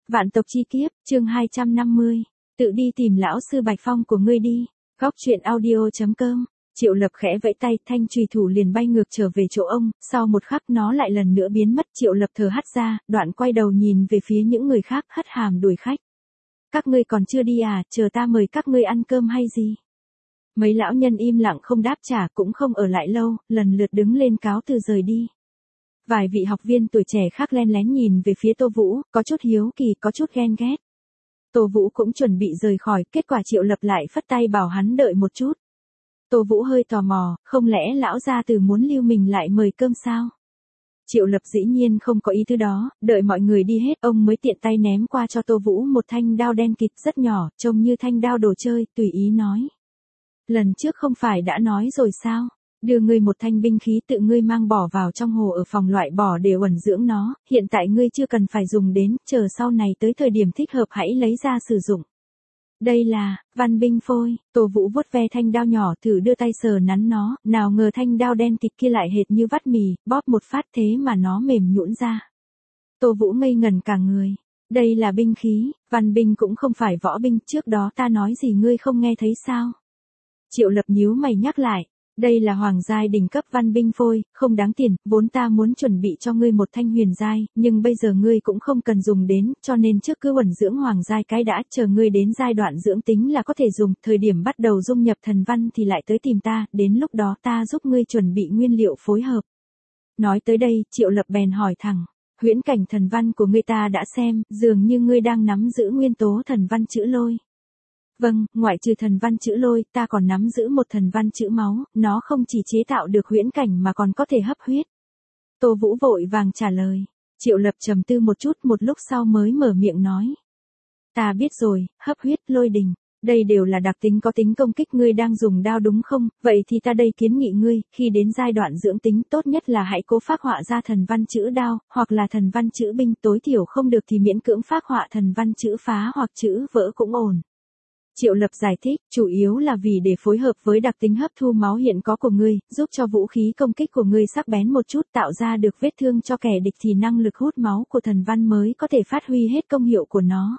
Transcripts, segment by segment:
Vạn tộc chi kiếp, chương 250. Tự đi tìm lão sư Bạch Phong của ngươi đi. Góc truyện audio.com. Triệu Lập khẽ vẫy tay, thanh chùy thủ liền bay ngược trở về chỗ ông, sau một khắc nó lại lần nữa biến mất. Triệu Lập thở hắt ra, đoạn quay đầu nhìn về phía những người khác, hất hàm đuổi khách. Các ngươi còn chưa đi à, chờ ta mời các ngươi ăn cơm hay gì? Mấy lão nhân im lặng không đáp trả, cũng không ở lại lâu, lần lượt đứng lên cáo từ rời đi. Vài vị học viên tuổi trẻ khác len lén nhìn về phía Tô Vũ, có chút hiếu kỳ, có chút ghen ghét. Tô Vũ cũng chuẩn bị rời khỏi, kết quả Triệu Lập lại phất tay bảo hắn đợi một chút. Tô Vũ hơi tò mò, không lẽ lão gia tử muốn lưu mình lại mời cơm sao? Triệu Lập dĩ nhiên không có ý tứ đó, đợi mọi người đi hết ông mới tiện tay ném qua cho Tô Vũ một thanh đao đen kịt rất nhỏ, trông như thanh đao đồ chơi, tùy ý nói. Lần trước không phải đã nói rồi sao? Đưa ngươi một thanh binh khí tự ngươi mang bỏ vào trong hồ ở phòng loại bỏ để uẩn dưỡng nó, hiện tại ngươi chưa cần phải dùng đến, chờ sau này tới thời điểm thích hợp hãy lấy ra sử dụng. Đây là, văn binh phôi, Tô Vũ vuốt ve thanh đao nhỏ thử đưa tay sờ nắn nó, nào ngờ thanh đao đen kịt kia lại hệt như vắt mì, bóp một phát thế mà nó mềm nhũn ra. Tô Vũ ngây ngẩn cả người. Đây là binh khí, văn binh cũng không phải võ binh, trước đó ta nói gì ngươi không nghe thấy sao? Triệu Lập nhíu mày nhắc lại. Đây là hoàng giai đỉnh cấp văn binh phôi, không đáng tiền, vốn ta muốn chuẩn bị cho ngươi một thanh huyền giai, nhưng bây giờ ngươi cũng không cần dùng đến, cho nên trước cứ uẩn dưỡng hoàng giai cái đã, chờ ngươi đến giai đoạn dưỡng tính là có thể dùng, thời điểm bắt đầu dung nhập thần văn thì lại tới tìm ta, đến lúc đó ta giúp ngươi chuẩn bị nguyên liệu phối hợp. Nói tới đây, Triệu Lập bèn hỏi thẳng, huyễn cảnh thần văn của ngươi ta đã xem, dường như ngươi đang nắm giữ nguyên tố thần văn chữ lôi. Vâng, ngoại trừ thần văn chữ lôi, ta còn nắm giữ một thần văn chữ máu, nó không chỉ chế tạo được huyễn cảnh mà còn có thể hấp huyết. Tô Vũ vội vàng trả lời. Triệu Lập trầm tư một chút, một lúc sau mới mở miệng nói. Ta biết rồi, hấp huyết, lôi đình, đây đều là đặc tính có tính công kích, ngươi đang dùng đao đúng không? Vậy thì ta đây kiến nghị ngươi, khi đến giai đoạn dưỡng tính tốt nhất là hãy cố phác họa ra thần văn chữ đao, hoặc là thần văn chữ binh, tối thiểu không được thì miễn cưỡng phác họa thần văn chữ phá hoặc chữ vỡ cũng ổn. Triệu Lập giải thích, chủ yếu là vì để phối hợp với đặc tính hấp thu máu hiện có của ngươi, giúp cho vũ khí công kích của ngươi sắc bén một chút, tạo ra được vết thương cho kẻ địch thì năng lực hút máu của thần văn mới có thể phát huy hết công hiệu của nó.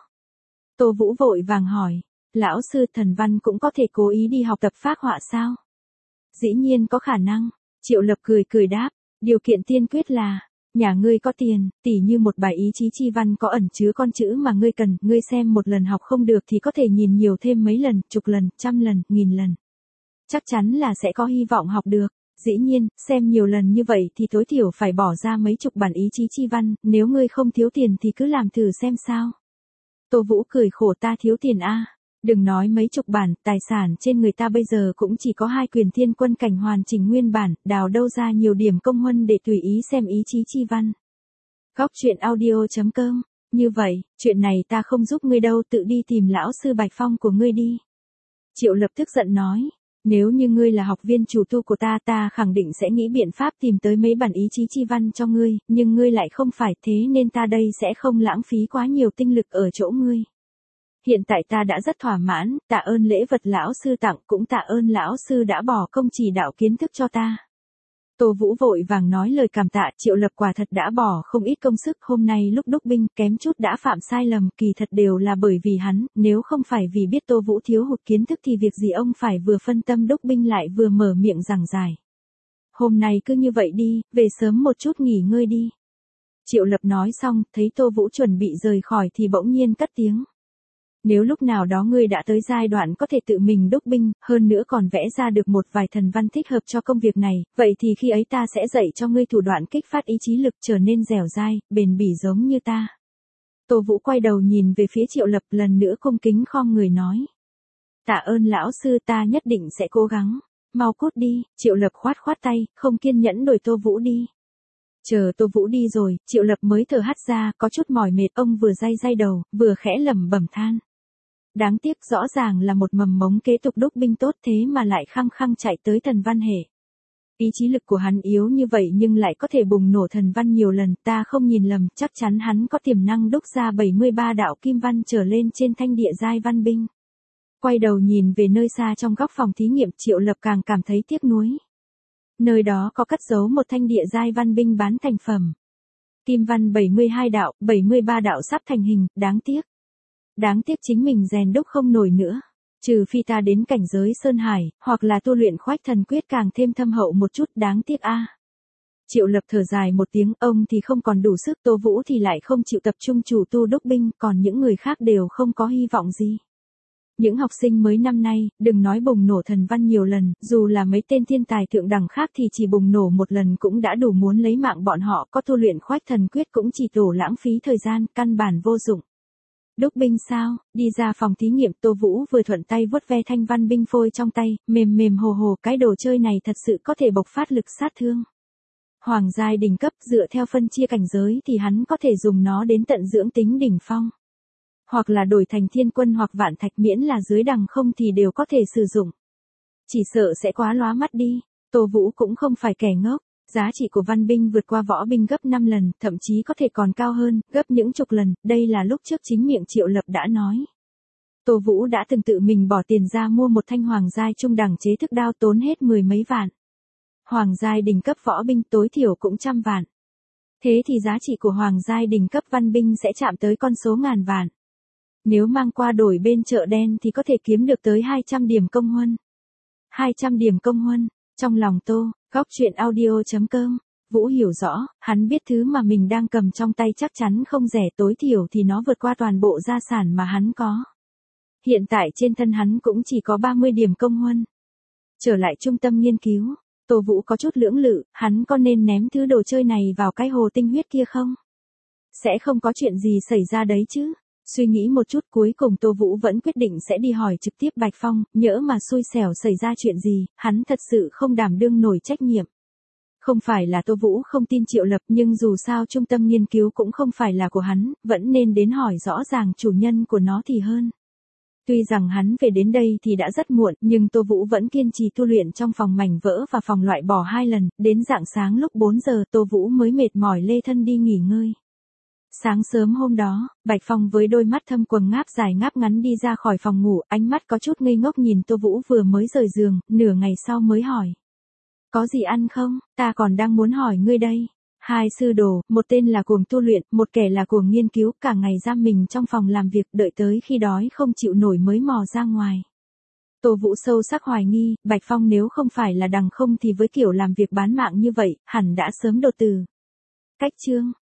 Tô Vũ vội vàng hỏi, lão sư thần văn cũng có thể cố ý đi học tập phác họa sao? Dĩ nhiên có khả năng, Triệu Lập cười cười đáp, điều kiện tiên quyết là, nhà ngươi có tiền, tỉ như một bài ý chí chi văn có ẩn chứa con chữ mà ngươi cần, ngươi xem một lần học không được thì có thể nhìn nhiều thêm mấy lần, chục lần, trăm lần, nghìn lần. Chắc chắn là sẽ có hy vọng học được. Dĩ nhiên, xem nhiều lần như vậy thì tối thiểu phải bỏ ra mấy chục bản ý chí chi văn, nếu ngươi không thiếu tiền thì cứ làm thử xem sao. Tô Vũ cười khổ, ta thiếu tiền a. Đừng nói mấy chục bản, tài sản trên người ta bây giờ cũng chỉ có 2 quyền thiên quân cảnh hoàn chỉnh nguyên bản, đào đâu ra nhiều điểm công huân để tùy ý xem ý chí chi văn. Góc truyện audio.com. Như vậy, chuyện này ta không giúp ngươi đâu, tự đi tìm lão sư Bạch Phong của ngươi đi. Triệu Lập tức giận nói, nếu như ngươi là học viên chủ tu của ta, ta khẳng định sẽ nghĩ biện pháp tìm tới mấy bản ý chí chi văn cho ngươi, nhưng ngươi lại không phải, thế nên ta đây sẽ không lãng phí quá nhiều tinh lực ở chỗ ngươi. Hiện tại ta đã rất thỏa mãn, tạ ơn lễ vật lão sư tặng, cũng tạ ơn lão sư đã bỏ công chỉ đạo kiến thức cho ta. Tô Vũ vội vàng nói lời cảm tạ, Triệu Lập quả thật đã bỏ không ít công sức, hôm nay lúc đúc binh kém chút đã phạm sai lầm, kỳ thật đều là bởi vì hắn, nếu không phải vì biết Tô Vũ thiếu hụt kiến thức thì việc gì ông phải vừa phân tâm đúc binh lại vừa mở miệng giảng giải. Hôm nay cứ như vậy đi, về sớm một chút nghỉ ngơi đi. Triệu Lập nói xong, thấy Tô Vũ chuẩn bị rời khỏi thì bỗng nhiên cất tiếng. Nếu lúc nào đó ngươi đã tới giai đoạn có thể tự mình đúc binh, hơn nữa còn vẽ ra được một vài thần văn thích hợp cho công việc này, vậy thì khi ấy ta sẽ dạy cho ngươi thủ đoạn kích phát ý chí lực trở nên dẻo dai, bền bỉ giống như ta. Tô Vũ quay đầu nhìn về phía Triệu Lập, lần nữa cung kính khom người nói. Tạ ơn lão sư, ta nhất định sẽ cố gắng. Mau cút đi. Triệu Lập khoát khoát tay, không kiên nhẫn đuổi Tô Vũ đi. Chờ Tô Vũ đi rồi, Triệu Lập mới thở hắt ra, có chút mỏi mệt, ông vừa day day đầu, vừa khẽ lẩm bẩm than. Đáng tiếc, rõ ràng là một mầm mống kế tục đúc binh tốt thế mà lại khăng khăng chạy tới thần văn hệ. Ý chí lực của hắn yếu như vậy nhưng lại có thể bùng nổ thần văn nhiều lần, ta không nhìn lầm, chắc chắn hắn có tiềm năng đúc ra 73 đạo kim văn trở lên trên thanh địa giai văn binh. Quay đầu nhìn về nơi xa trong góc phòng thí nghiệm, Triệu Lập càng cảm thấy tiếc nuối. Nơi đó có cất giấu một thanh địa giai văn binh bán thành phẩm. Kim văn 72 đạo, 73 đạo sắp thành hình, đáng tiếc. Đáng tiếc chính mình rèn đúc không nổi nữa. Trừ phi ta đến cảnh giới Sơn Hải, hoặc là tu luyện Khoách Thần Quyết càng thêm thâm hậu một chút, đáng tiếc a. Triệu Lập thở dài một tiếng, ông thì không còn đủ sức, Tô Vũ thì lại không chịu tập trung chủ tu đúc binh, còn những người khác đều không có hy vọng gì. Những học sinh mới năm nay, đừng nói bùng nổ thần văn nhiều lần, dù là mấy tên thiên tài thượng đẳng khác thì chỉ bùng nổ một lần cũng đã đủ muốn lấy mạng bọn họ, có tu luyện Khoách Thần Quyết cũng chỉ đổ lãng phí thời gian, căn bản vô dụng. Đúc binh sao? Đi ra phòng thí nghiệm, Tô Vũ vừa thuận tay vuốt ve thanh văn binh phôi trong tay, mềm mềm hồ hồ, cái đồ chơi này thật sự có thể bộc phát lực sát thương. Hoàng giai đỉnh cấp, dựa theo phân chia cảnh giới thì hắn có thể dùng nó đến tận dưỡng tính đỉnh phong. Hoặc là đổi thành thiên quân hoặc vạn thạch, miễn là dưới đằng không thì đều có thể sử dụng. Chỉ sợ sẽ quá lóa mắt đi. Tô Vũ cũng không phải kẻ ngốc. Giá trị của văn binh vượt qua võ binh gấp 5 lần, thậm chí có thể còn cao hơn, gấp những chục lần, đây là lúc trước chính miệng Triệu Lập đã nói. Tô Vũ đã từng tự mình bỏ tiền ra mua một thanh hoàng giai trung đẳng chế thức đao, tốn hết 10 mấy vạn. Hoàng giai đỉnh cấp võ binh tối thiểu cũng trăm vạn. Thế thì giá trị của hoàng giai đỉnh cấp văn binh sẽ chạm tới con số ngàn vạn. Nếu mang qua đổi bên chợ đen thì có thể kiếm được tới 200 điểm công huân. 200 điểm công huân, trong lòng Tô, góc chuyện audio.com, Vũ hiểu rõ, hắn biết thứ mà mình đang cầm trong tay chắc chắn không rẻ, tối thiểu thì nó vượt qua toàn bộ gia sản mà hắn có. Hiện tại trên thân hắn cũng chỉ có 30 điểm công huân. Trở lại trung tâm nghiên cứu, Tô Vũ có chút lưỡng lự, hắn có nên ném thứ đồ chơi này vào cái hồ tinh huyết kia không? Sẽ không có chuyện gì xảy ra đấy chứ. Suy nghĩ một chút, cuối cùng Tô Vũ vẫn quyết định sẽ đi hỏi trực tiếp Bạch Phong, nhỡ mà xui xẻo xảy ra chuyện gì, hắn thật sự không đảm đương nổi trách nhiệm. Không phải là Tô Vũ không tin Triệu Lập, nhưng dù sao trung tâm nghiên cứu cũng không phải là của hắn, vẫn nên đến hỏi rõ ràng chủ nhân của nó thì hơn. Tuy rằng hắn về đến đây thì đã rất muộn, nhưng Tô Vũ vẫn kiên trì tu luyện trong phòng mảnh vỡ và phòng loại bỏ 2 lần, đến rạng sáng lúc 4 giờ Tô Vũ mới mệt mỏi lê thân đi nghỉ ngơi. Sáng sớm hôm đó, Bạch Phong với đôi mắt thâm quầng ngáp dài ngáp ngắn đi ra khỏi phòng ngủ, ánh mắt có chút ngây ngốc nhìn Tô Vũ vừa mới rời giường, nửa ngày sau mới hỏi. Có gì ăn không? Ta còn đang muốn hỏi ngươi đây. Hai sư đồ, một tên là cuồng tu luyện, một kẻ là cuồng nghiên cứu, cả ngày giam mình trong phòng làm việc, đợi tới khi đói không chịu nổi mới mò ra ngoài. Tô Vũ sâu sắc hoài nghi, Bạch Phong nếu không phải là đằng không thì với kiểu làm việc bán mạng như vậy, hẳn đã sớm đột tử. Cách chương